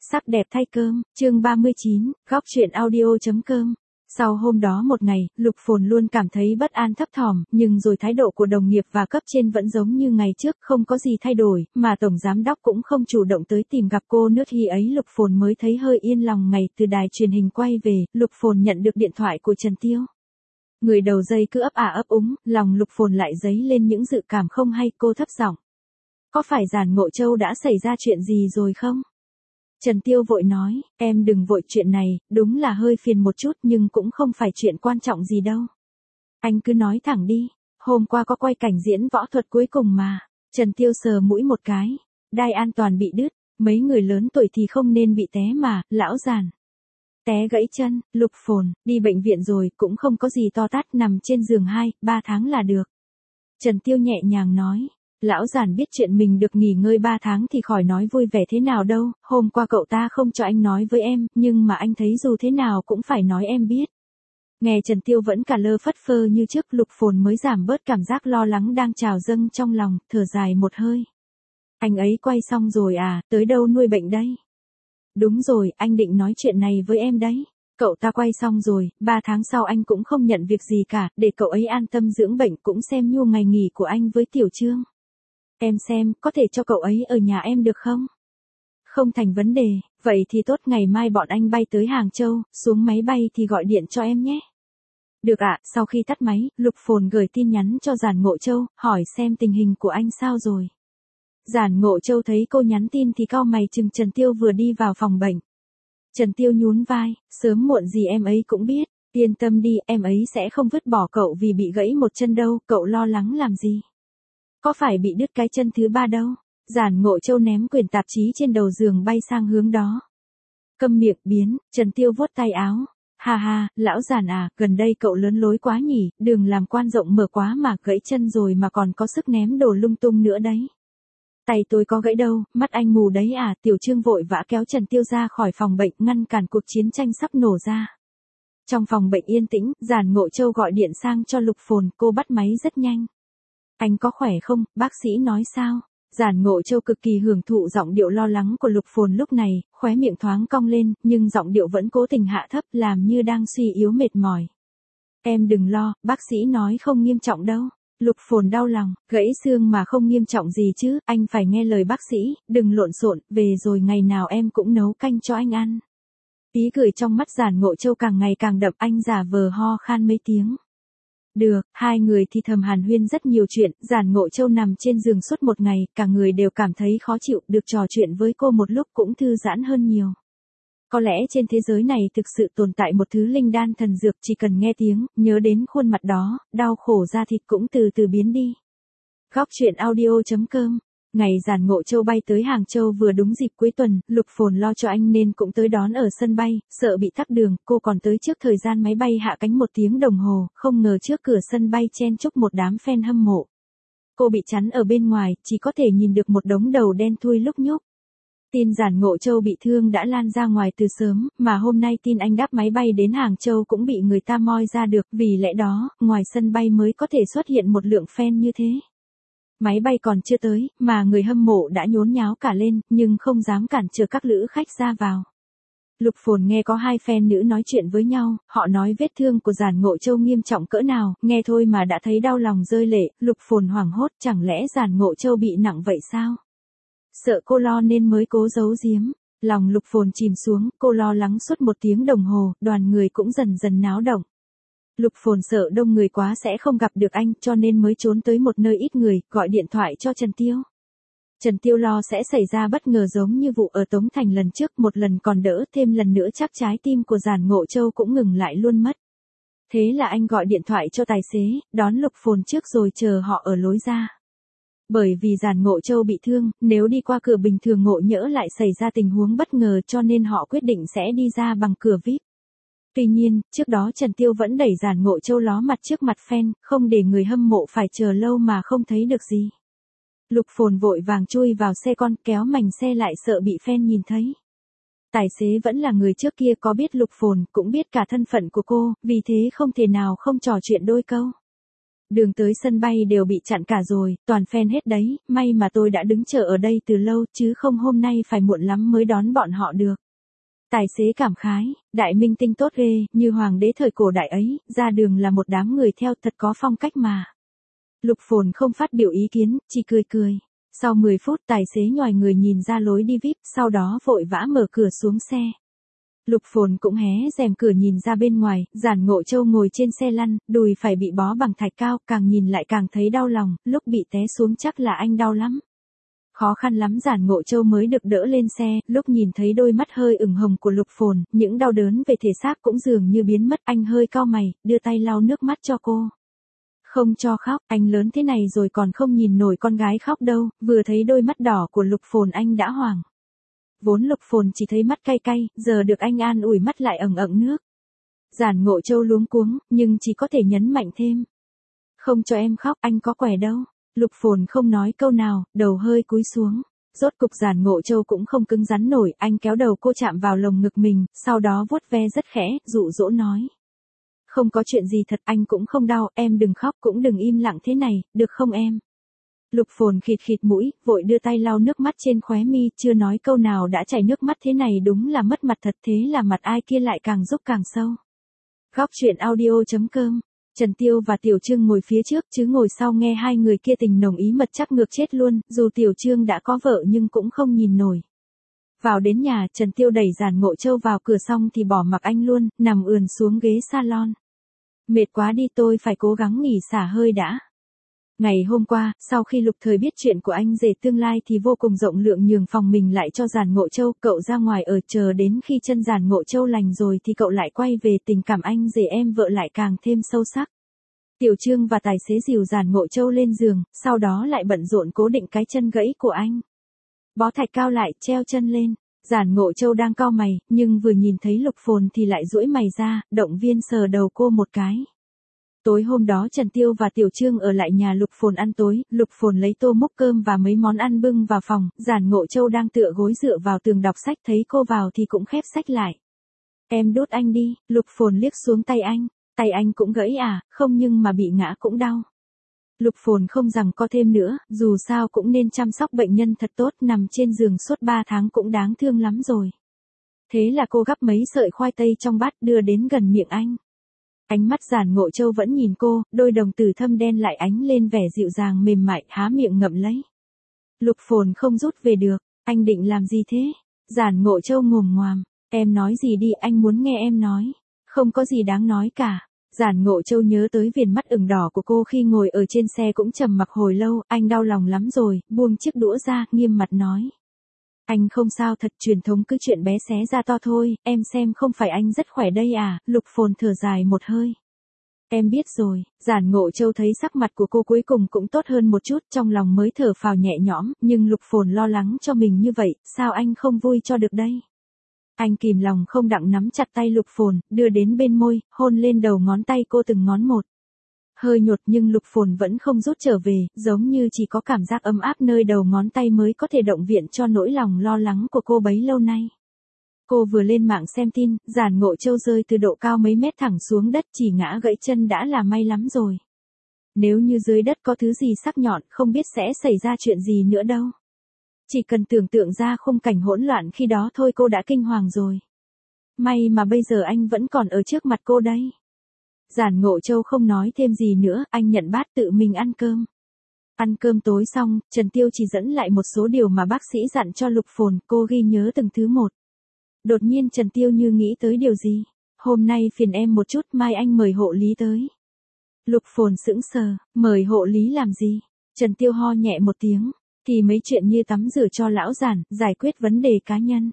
Sắc đẹp thay cơm, chương 39, góc truyện audio.com. Sau hôm đó một ngày, Lục Phồn luôn cảm thấy bất an thấp thỏm, nhưng rồi thái độ của đồng nghiệp và cấp trên vẫn giống như ngày trước, không có gì thay đổi, mà tổng giám đốc cũng không chủ động tới tìm gặp cô nữa. Khi ấy Lục Phồn mới thấy hơi yên lòng. Ngày từ đài truyền hình quay về, Lục Phồn nhận được điện thoại của Trần Tiêu. Người đầu dây cứ ấp ấp úng, lòng Lục Phồn lại dấy lên những dự cảm không hay. Cô thấp giọng: "Có phải Giản Ngộ Châu đã xảy ra chuyện gì rồi không?" Trần Tiêu vội nói: "Em đừng vội, chuyện này đúng là hơi phiền một chút nhưng cũng không phải chuyện quan trọng gì đâu. Anh cứ nói thẳng đi, hôm qua có quay cảnh diễn võ thuật cuối cùng mà." Trần Tiêu sờ mũi một cái: "Đai an toàn bị đứt, mấy người lớn tuổi thì không nên bị té mà, lão Giản té gãy chân." Lục Phồn: "Đi bệnh viện rồi, cũng không có gì to tát, nằm trên giường 2-3 tháng là được." Trần Tiêu nhẹ nhàng nói: "Lão Giản biết chuyện mình được nghỉ ngơi 3 tháng thì khỏi nói vui vẻ thế nào đâu, hôm qua cậu ta không cho anh nói với em, nhưng mà anh thấy dù thế nào cũng phải nói em biết." Nghe Trần Tiêu vẫn cả lơ phất phơ như trước, Lục Phồn mới giảm bớt cảm giác lo lắng đang trào dâng trong lòng, thở dài một hơi. "Anh ấy quay xong rồi à, tới đâu nuôi bệnh đây?" "Đúng rồi, anh định nói chuyện này với em đấy. Cậu ta quay xong rồi, 3 tháng sau anh cũng không nhận việc gì cả, để cậu ấy an tâm dưỡng bệnh, cũng xem nhu ngày nghỉ của anh với Tiểu Trương. Em xem, có thể cho cậu ấy ở nhà em được không?" "Không thành vấn đề, vậy thì tốt, ngày mai bọn anh bay tới Hàng Châu, xuống máy bay thì gọi điện cho em nhé." "Được ạ." Sau khi tắt máy, Lục Phồn gửi tin nhắn cho Giản Ngộ Châu, hỏi xem tình hình của anh sao rồi. Giản Ngộ Châu thấy cô nhắn tin thì cau mày chừng Trần Tiêu vừa đi vào phòng bệnh. Trần Tiêu nhún vai: "Sớm muộn gì em ấy cũng biết, yên tâm đi, em ấy sẽ không vứt bỏ cậu vì bị gãy một chân đâu, cậu lo lắng làm gì. Có phải bị đứt cái chân thứ 3 đâu." Giản Ngộ Châu ném quyển tạp chí trên đầu giường bay sang hướng đó. "Câm miệng biến." Trần Tiêu vuốt tay áo: "Ha ha, lão Giản à, gần đây cậu lớn lối quá nhỉ, đừng làm quan rộng mở quá mà, gãy chân rồi mà còn có sức ném đồ lung tung nữa đấy." "Tay tôi có gãy đâu, mắt anh mù đấy à." Tiểu Trương vội vã kéo Trần Tiêu ra khỏi phòng bệnh, ngăn cản cuộc chiến tranh sắp nổ ra. Trong phòng bệnh yên tĩnh, Giản Ngộ Châu gọi điện sang cho Lục Phồn, cô bắt máy rất nhanh. "Anh có khỏe không, bác sĩ nói sao?" Giản Ngộ Châu cực kỳ hưởng thụ giọng điệu lo lắng của Lục Phồn lúc này, khóe miệng thoáng cong lên, nhưng giọng điệu vẫn cố tình hạ thấp, làm như đang suy yếu mệt mỏi. "Em đừng lo, bác sĩ nói không nghiêm trọng đâu." Lục Phồn đau lòng: "Gãy xương mà không nghiêm trọng gì chứ, anh phải nghe lời bác sĩ, đừng lộn xộn, về rồi ngày nào em cũng nấu canh cho anh ăn." Ý cười trong mắt Giản Ngộ Châu càng ngày càng đậm, anh giả vờ ho khan mấy tiếng. Được, hai người thì thầm hàn huyên rất nhiều chuyện. Giản Ngộ Châu nằm trên giường suốt một ngày, cả người đều cảm thấy khó chịu, được trò chuyện với cô một lúc cũng thư giãn hơn nhiều. Có lẽ trên thế giới này thực sự tồn tại một thứ linh đan thần dược, chỉ cần nghe tiếng, nhớ đến khuôn mặt đó, đau khổ da thịt cũng từ từ biến đi. Góc truyện audio.com. Ngày Giản Ngộ Châu bay tới Hàng Châu vừa đúng dịp cuối tuần, Lục Phồn lo cho anh nên cũng tới đón ở sân bay, sợ bị tắc đường, cô còn tới trước thời gian máy bay hạ cánh 1 tiếng đồng hồ, không ngờ trước cửa sân bay chen chúc một đám fan hâm mộ. Cô bị chắn ở bên ngoài, chỉ có thể nhìn được một đống đầu đen thui lúc nhúc. Tin Giản Ngộ Châu bị thương đã lan ra ngoài từ sớm, mà hôm nay tin anh đáp máy bay đến Hàng Châu cũng bị người ta moi ra được, vì lẽ đó, ngoài sân bay mới có thể xuất hiện một lượng fan như thế. Máy bay còn chưa tới, mà người hâm mộ đã nhốn nháo cả lên, nhưng không dám cản trở các lữ khách ra vào. Lục Phồn nghe có 2 fan nữ nói chuyện với nhau, họ nói vết thương của Giản Ngộ Châu nghiêm trọng cỡ nào, nghe thôi mà đã thấy đau lòng rơi lệ. Lục Phồn hoảng hốt, chẳng lẽ Giản Ngộ Châu bị nặng vậy sao? Sợ cô lo nên mới cố giấu giếm. Lòng Lục Phồn chìm xuống, cô lo lắng suốt 1 tiếng đồng hồ, đoàn người cũng dần dần náo động. Lục Phồn sợ đông người quá sẽ không gặp được anh, cho nên mới trốn tới một nơi ít người, gọi điện thoại cho Trần Tiêu. Trần Tiêu lo sẽ xảy ra bất ngờ giống như vụ ở Tống Thành lần trước, một lần còn đỡ, thêm lần nữa chắc trái tim của Giản Ngộ Châu cũng ngừng lại luôn mất. Thế là anh gọi điện thoại cho tài xế, đón Lục Phồn trước rồi chờ họ ở lối ra. Bởi vì Giản Ngộ Châu bị thương, nếu đi qua cửa bình thường ngộ nhỡ lại xảy ra tình huống bất ngờ, cho nên họ quyết định sẽ đi ra bằng cửa VIP. Tuy nhiên, trước đó Trần Tiêu vẫn đẩy Giản Ngộ Châu ló mặt trước mặt fan, không để người hâm mộ phải chờ lâu mà không thấy được gì. Lục Phồn vội vàng chui vào xe con, kéo mành xe lại sợ bị fan nhìn thấy. Tài xế vẫn là người trước kia, có biết Lục Phồn, cũng biết cả thân phận của cô, vì thế không thể nào không trò chuyện đôi câu. Đường tới sân bay đều bị chặn cả rồi, toàn fan hết đấy, may mà tôi đã đứng chờ ở đây từ lâu chứ không hôm nay phải muộn lắm mới đón bọn họ được. Tài xế cảm khái, đại minh tinh tốt ghê, như hoàng đế thời cổ đại ấy, ra đường là một đám người theo thật có phong cách mà. Lục Phồn không phát biểu ý kiến, chỉ cười cười. Sau 10 phút tài xế nhòi người nhìn ra lối đi VIP, sau đó vội vã mở cửa xuống xe. Lục Phồn cũng hé rèm cửa nhìn ra bên ngoài, Giản Ngộ Châu ngồi trên xe lăn, đùi phải bị bó bằng thạch cao, càng nhìn lại càng thấy đau lòng, lúc bị té xuống chắc là anh đau lắm. Khó khăn lắm Giản Ngộ Châu mới được đỡ lên xe, lúc nhìn thấy đôi mắt hơi ửng hồng của Lục Phồn, những đau đớn về thể xác cũng dường như biến mất, anh hơi cau mày, đưa tay lau nước mắt cho cô. Không cho khóc, anh lớn thế này rồi còn không nhìn nổi con gái khóc đâu, vừa thấy đôi mắt đỏ của Lục Phồn anh đã hoảng. Vốn Lục Phồn chỉ thấy mắt cay cay, giờ được anh an ủi mắt lại ẩn ẩn nước. Giản Ngộ Châu luống cuống, nhưng chỉ có thể nhấn mạnh thêm. Không cho em khóc, anh có quẻ đâu. Lục Phồn không nói câu nào, đầu hơi cúi xuống. Rốt cục Giản Ngộ Châu cũng không cứng rắn nổi, anh kéo đầu cô chạm vào lồng ngực mình, sau đó vuốt ve rất khẽ, dụ dỗ nói. Không có chuyện gì thật, anh cũng không đau, em đừng khóc cũng đừng im lặng thế này, được không em? Lục Phồn khịt khịt mũi, vội đưa tay lau nước mắt trên khóe mi, chưa nói câu nào đã chảy nước mắt thế này đúng là mất mặt thật, thế là mặt ai kia lại càng rúc càng sâu. Góc truyện audio.com. Trần Tiêu và Tiểu Trương ngồi phía trước chứ ngồi sau nghe hai người kia tình nồng ý mật chắc ngược chết luôn, dù Tiểu Trương đã có vợ nhưng cũng không nhìn nổi. Vào đến nhà, Trần Tiêu đẩy Giản Ngộ Châu vào cửa xong thì bỏ mặc anh luôn, nằm ườn xuống ghế salon. Mệt quá đi, tôi phải cố gắng nghỉ xả hơi đã. Ngày hôm qua, sau khi Lục Thời biết chuyện của anh rể tương lai thì vô cùng rộng lượng nhường phòng mình lại cho Giản Ngộ Châu, cậu ra ngoài ở chờ đến khi chân Giản Ngộ Châu lành rồi thì cậu lại quay về, tình cảm anh rể em vợ lại càng thêm sâu sắc. Tiểu Trương và tài xế dìu Giản Ngộ Châu lên giường, sau đó lại bận rộn cố định cái chân gãy của anh. Bó thạch cao lại, treo chân lên. Giản Ngộ Châu đang cau mày, nhưng vừa nhìn thấy Lục Phồn thì lại duỗi mày ra, động viên sờ đầu cô một cái. Tối hôm đó Trần Tiêu và Tiểu Trương ở lại nhà Lục Phồn ăn tối, Lục Phồn lấy tô múc cơm và mấy món ăn bưng vào phòng, Giản Ngộ Châu đang tựa gối dựa vào tường đọc sách, thấy cô vào thì cũng khép sách lại. Em đút anh đi, Lục Phồn liếc xuống tay anh cũng gãy à, không nhưng mà bị ngã cũng đau. Lục Phồn không rằng co thêm nữa, dù sao cũng nên chăm sóc bệnh nhân thật tốt, nằm trên giường suốt 3 tháng cũng đáng thương lắm rồi. Thế là cô gắp mấy sợi khoai tây trong bát đưa đến gần miệng anh. Ánh mắt Giản Ngộ Châu vẫn nhìn cô, đôi đồng tử thâm đen lại ánh lên vẻ dịu dàng mềm mại, há miệng ngậm lấy. Lục Phồn không rút về được, anh định làm gì thế? Giản Ngộ Châu ngồm ngoàm, em nói gì đi, anh muốn nghe em nói. Không có gì đáng nói cả. Giản Ngộ Châu nhớ tới viền mắt ửng đỏ của cô khi ngồi ở trên xe cũng trầm mặc hồi lâu, anh đau lòng lắm rồi, buông chiếc đũa ra, nghiêm mặt nói. Anh không sao thật, truyền thống cứ chuyện bé xé ra to thôi, em xem không phải anh rất khỏe đây à, Lục Phồn thở dài một hơi. Em biết rồi, Giản Ngộ Châu thấy sắc mặt của cô cuối cùng cũng tốt hơn một chút, trong lòng mới thở phào nhẹ nhõm, nhưng Lục Phồn lo lắng cho mình như vậy, sao anh không vui cho được đây? Anh kìm lòng không đặng nắm chặt tay Lục Phồn, đưa đến bên môi, hôn lên đầu ngón tay cô từng ngón một. Hơi nhột nhưng Lục Phồn vẫn không rút trở về, giống như chỉ có cảm giác ấm áp nơi đầu ngón tay mới có thể động viện cho nỗi lòng lo lắng của cô bấy lâu nay. Cô vừa lên mạng xem tin, Giản Ngộ Châu rơi từ độ cao mấy mét thẳng xuống đất, chỉ ngã gãy chân đã là may lắm rồi. Nếu như dưới đất có thứ gì sắc nhọn, không biết sẽ xảy ra chuyện gì nữa đâu. Chỉ cần tưởng tượng ra khung cảnh hỗn loạn khi đó thôi cô đã kinh hoàng rồi. May mà bây giờ anh vẫn còn ở trước mặt cô đấy. Giản Ngộ Châu không nói thêm gì nữa, anh nhận bát tự mình ăn cơm. Ăn cơm tối xong, Trần Tiêu chỉ dẫn lại một số điều mà bác sĩ dặn cho Lục Phồn, cô ghi nhớ từng thứ một. Đột nhiên Trần Tiêu như nghĩ tới điều gì. Hôm nay phiền em một chút, mai anh mời hộ lý tới. Lục Phồn sững sờ, mời hộ lý làm gì? Trần Tiêu ho nhẹ một tiếng, thì mấy chuyện như tắm rửa cho lão Giản, giải quyết vấn đề cá nhân.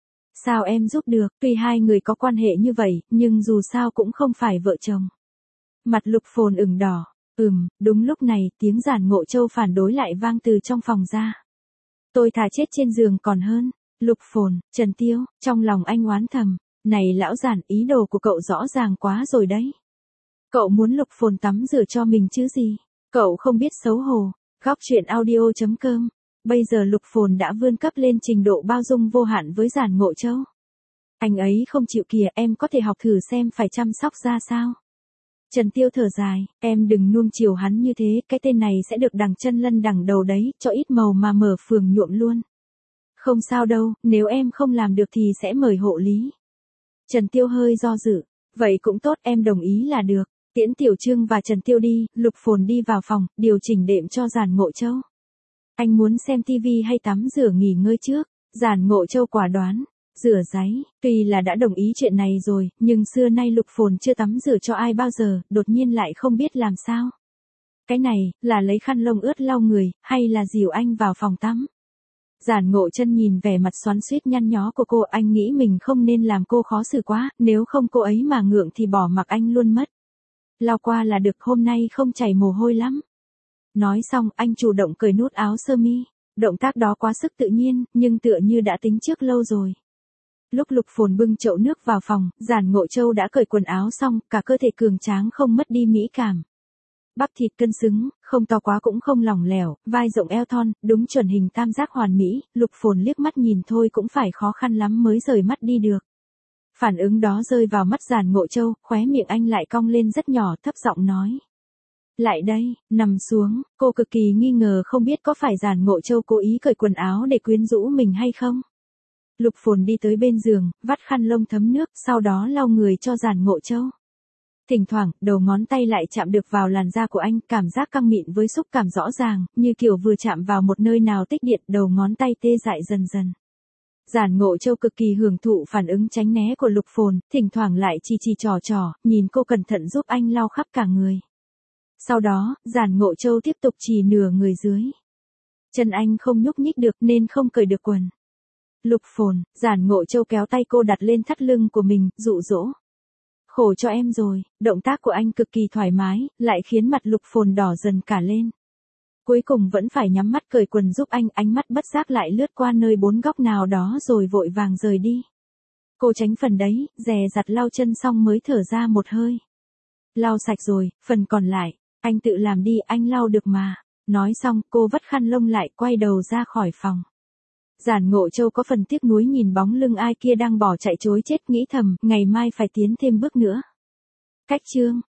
Sao em giúp được, tuy hai người có quan hệ như vậy, nhưng dù sao cũng không phải vợ chồng. Mặt Lục Phồn ửng đỏ, đúng lúc này, tiếng Giản Ngộ Châu phản đối lại vang từ trong phòng ra. Tôi thà chết trên giường còn hơn. Lục Phồn, Trần Tiêu, trong lòng anh oán thầm, này lão Giản, ý đồ của cậu rõ ràng quá rồi đấy. Cậu muốn Lục Phồn tắm rửa cho mình chứ gì? Cậu không biết xấu hổ. Góc truyện audio.com. Bây giờ Lục Phồn đã vươn cấp lên trình độ bao dung vô hạn với Giản Ngộ Châu. Anh ấy không chịu kìa, em có thể học thử xem phải chăm sóc ra sao. Trần Tiêu thở dài, em đừng nuông chiều hắn như thế, cái tên này sẽ được đằng chân lân đằng đầu đấy, cho ít màu mà mở phường nhuộm luôn. Không sao đâu, nếu em không làm được thì sẽ mời hộ lý. Trần Tiêu hơi do dự, vậy cũng tốt, em đồng ý là được. Tiễn Tiểu Trương và Trần Tiêu đi, Lục Phồn đi vào phòng, điều chỉnh đệm cho Giản Ngộ Châu. Anh muốn xem tivi hay tắm rửa nghỉ ngơi trước? Giản Ngộ Châu quả đoán. Rửa ráy, tuy là đã đồng ý chuyện này rồi, nhưng xưa nay Lục Phồn chưa tắm rửa cho ai bao giờ, đột nhiên lại không biết làm sao. Cái này, là lấy khăn lông ướt lau người, hay là dìu anh vào phòng tắm? Giản Ngộ Chân nhìn vẻ mặt xoắn xuýt nhăn nhó của cô, anh nghĩ mình không nên làm cô khó xử quá, nếu không cô ấy mà ngượng thì bỏ mặc anh luôn mất. Lau qua là được, hôm nay không chảy mồ hôi lắm. Nói xong, anh chủ động cởi nút áo sơ mi. Động tác đó quá sức tự nhiên, nhưng tựa như đã tính trước lâu rồi. Lúc Lục Phồn bưng chậu nước vào phòng, Giản Ngộ Châu đã cởi quần áo xong, cả cơ thể cường tráng không mất đi mỹ cảm. Bắp thịt cân xứng, không to quá cũng không lỏng lẻo, vai rộng eo thon, đúng chuẩn hình tam giác hoàn mỹ, Lục Phồn liếc mắt nhìn thôi cũng phải khó khăn lắm mới rời mắt đi được. Phản ứng đó rơi vào mắt Giản Ngộ Châu, khóe miệng anh lại cong lên rất nhỏ, thấp giọng nói. Lại đây, nằm xuống, cô cực kỳ nghi ngờ không biết có phải Giản Ngộ Châu cố ý cởi quần áo để quyến rũ mình hay không. Lục Phồn đi tới bên giường, vắt khăn lông thấm nước, sau đó lau người cho Giản Ngộ Châu. Thỉnh thoảng, đầu ngón tay lại chạm được vào làn da của anh, cảm giác căng mịn với xúc cảm rõ ràng, như kiểu vừa chạm vào một nơi nào tích điện, đầu ngón tay tê dại dần dần. Giản Ngộ Châu cực kỳ hưởng thụ phản ứng tránh né của Lục Phồn, thỉnh thoảng lại chỉ trò, nhìn cô cẩn thận giúp anh lau khắp cả người. Sau đó, Giản Ngộ Châu tiếp tục chỉ nửa người dưới. Chân anh không nhúc nhích được nên không cởi được quần. Lục Phồn, Giản Ngộ Châu kéo tay cô đặt lên thắt lưng của mình, dụ dỗ. Khổ cho em rồi, động tác của anh cực kỳ thoải mái, lại khiến mặt Lục Phồn đỏ dần cả lên. Cuối cùng vẫn phải nhắm mắt cởi quần giúp anh, ánh mắt bất giác lại lướt qua nơi bốn góc nào đó rồi vội vàng rời đi. Cô tránh phần đấy, dè dặt lau chân xong mới thở ra một hơi. Lau sạch rồi, phần còn lại, anh tự làm đi, anh lau được mà. Nói xong, cô vắt khăn lông lại, quay đầu ra khỏi phòng. Giản Ngộ Châu có phần tiếc nuối nhìn bóng lưng ai kia đang bỏ chạy chối chết, nghĩ thầm, ngày mai phải tiến thêm bước nữa. Cách chương